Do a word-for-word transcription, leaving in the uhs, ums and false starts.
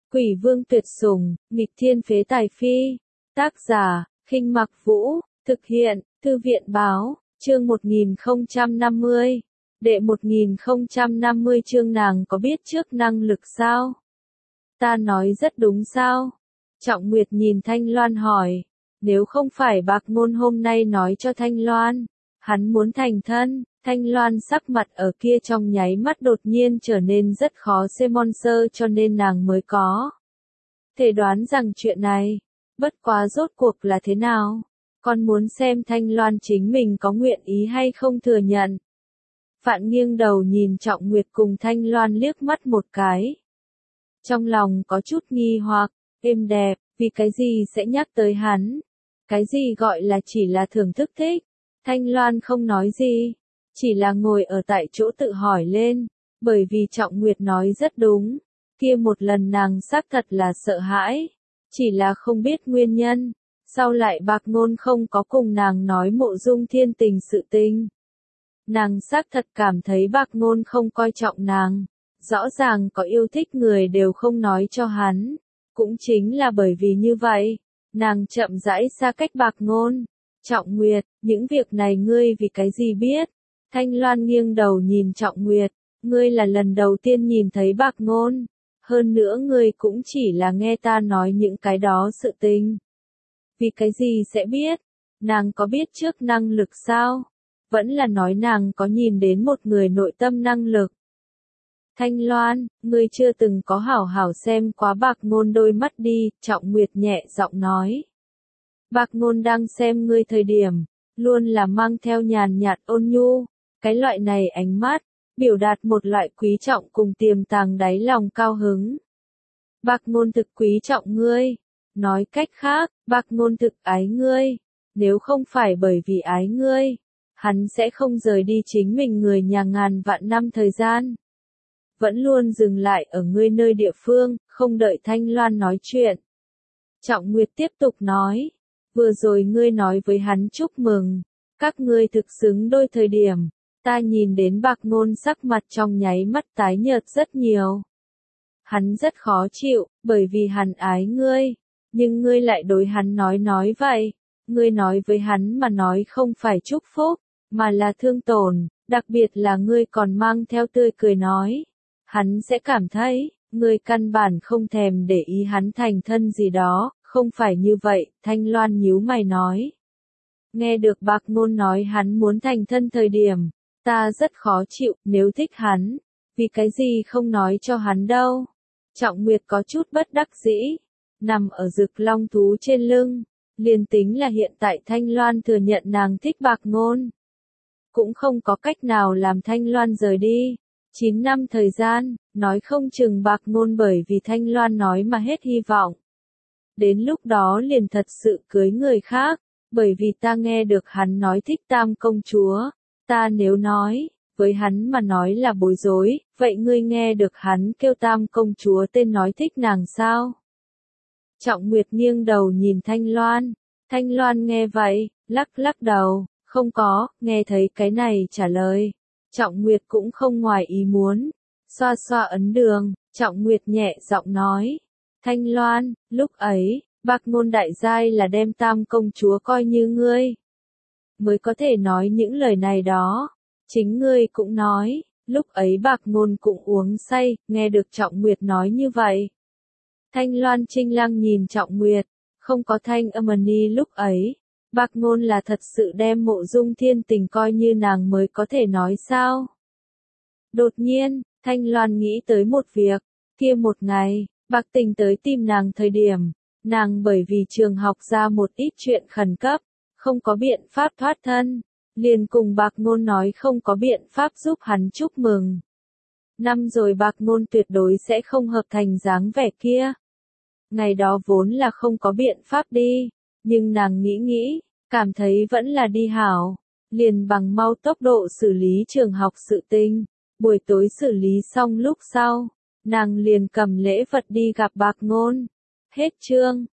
Quỷ vương tuyệt sủng, nghịch thiên phế tài phi. Tác giả, Khinh Mặc Vũ, thực hiện, Thư viện báo, chương một nghìn không trăm năm mươi. Đệ một nghìn không trăm năm mươi chương nàng có biết trước năng lực sao? Ta nói rất đúng sao? Trọng Nguyệt nhìn Thanh Loan hỏi. Nếu không phải Bạc Ngôn hôm nay nói cho Thanh Loan, hắn muốn thành thân, Thanh Loan sắc mặt ở kia trong nháy mắt đột nhiên trở nên rất khó xem sơ cho nên nàng mới có thể đoán rằng chuyện này, bất quá rốt cuộc là thế nào? Con muốn xem Thanh Loan chính mình có nguyện ý hay không thừa nhận. Phạn nghiêng đầu nhìn Trọng Nguyệt cùng Thanh Loan liếc mắt một cái. Trong lòng có chút nghi hoặc, êm đẹp, vì cái gì sẽ nhắc tới hắn? Cái gì gọi là chỉ là thưởng thức thích? Thanh Loan không nói gì, chỉ là ngồi ở tại chỗ tự hỏi lên, bởi vì Trọng Nguyệt nói rất đúng, kia một lần nàng xác thật là sợ hãi, chỉ là không biết nguyên nhân, sau lại Bạc Ngôn không có cùng nàng nói Mộ Dung Thiên Tình sự tình. Nàng xác thật cảm thấy Bạc Ngôn không coi trọng nàng, rõ ràng có yêu thích người đều không nói cho hắn, cũng chính là bởi vì như vậy, nàng chậm rãi xa cách Bạc Ngôn. Trọng Nguyệt, những việc này ngươi vì cái gì biết? Thanh Loan nghiêng đầu nhìn Trọng Nguyệt, ngươi là lần đầu tiên nhìn thấy Bạc Ngôn, hơn nữa ngươi cũng chỉ là nghe ta nói những cái đó sự tình. Vì cái gì sẽ biết? Nàng có biết trước năng lực sao? Vẫn là nói nàng có nhìn đến một người nội tâm năng lực. Thanh Loan, ngươi chưa từng có hảo hảo xem quá Bạc Ngôn đôi mắt đi, Trọng Nguyệt nhẹ giọng nói. Bạc Ngôn đang xem ngươi thời điểm, luôn là mang theo nhàn nhạt ôn nhu, cái loại này ánh mắt, biểu đạt một loại quý trọng cùng tiềm tàng đáy lòng cao hứng. Bạc Ngôn thực quý trọng ngươi, nói cách khác, Bạc Ngôn thực ái ngươi, nếu không phải bởi vì ái ngươi, hắn sẽ không rời đi chính mình người nhà ngàn vạn năm thời gian. Vẫn luôn dừng lại ở ngươi nơi địa phương, không đợi Thanh Loan nói chuyện. Trọng Nguyệt tiếp tục nói. Vừa rồi ngươi nói với hắn chúc mừng, các ngươi thực xứng đôi thời điểm, ta nhìn đến Bạc Ngôn sắc mặt trong nháy mắt tái nhợt rất nhiều. Hắn rất khó chịu, bởi vì hắn ái ngươi, nhưng ngươi lại đối hắn nói nói vậy, ngươi nói với hắn mà nói không phải chúc phúc, mà là thương tổn, đặc biệt là ngươi còn mang theo tươi cười nói, hắn sẽ cảm thấy, ngươi căn bản không thèm để ý hắn thành thân gì đó. Không phải như vậy, Thanh Loan nhíu mày nói. Nghe được Bạc Ngôn nói hắn muốn thành thân thời điểm, ta rất khó chịu, nếu thích hắn, vì cái gì không nói cho hắn đâu. Trọng Nguyệt có chút bất đắc dĩ, nằm ở Dực Long thú trên lưng, liền tính là hiện tại Thanh Loan thừa nhận nàng thích Bạc Ngôn. Cũng không có cách nào làm Thanh Loan rời đi. chín năm thời gian, nói không chừng Bạc Ngôn bởi vì Thanh Loan nói mà hết hy vọng. Đến lúc đó liền thật sự cưới người khác, bởi vì ta nghe được hắn nói thích Tam công chúa, ta nếu nói, với hắn mà nói là bối rối, vậy ngươi nghe được hắn kêu Tam công chúa tên nói thích nàng sao? Trọng Nguyệt nghiêng đầu nhìn Thanh Loan, Thanh Loan nghe vậy, lắc lắc đầu, không có, nghe thấy cái này trả lời. Trọng Nguyệt cũng không ngoài ý muốn, xoa xoa ấn đường, Trọng Nguyệt nhẹ giọng nói. Thanh Loan, lúc ấy, Bạc Ngôn đại giai là đem Tam công chúa coi như ngươi. Mới có thể nói những lời này đó. Chính ngươi cũng nói, lúc ấy Bạc Ngôn cũng uống say, nghe được Trọng Nguyệt nói như vậy. Thanh Loan trinh lăng nhìn Trọng Nguyệt, không có thanh âm ni lúc ấy. Bạc Ngôn là thật sự đem Mộ Dung Thiên Tình coi như nàng mới có thể nói sao. Đột nhiên, Thanh Loan nghĩ tới một việc, kia một ngày. Bạc Tình tới tìm nàng thời điểm, nàng bởi vì trường học ra một ít chuyện khẩn cấp, không có biện pháp thoát thân, liền cùng Bạc Ngôn nói không có biện pháp giúp hắn chúc mừng. Năm rồi Bạc Ngôn tuyệt đối sẽ không hợp thành dáng vẻ kia. Ngày đó vốn là không có biện pháp đi, nhưng nàng nghĩ nghĩ, cảm thấy vẫn là đi hảo, liền bằng mau tốc độ xử lý trường học sự tình, buổi tối xử lý xong lúc sau. Nàng liền cầm lễ vật đi gặp Bạc Ngôn. Hết chương.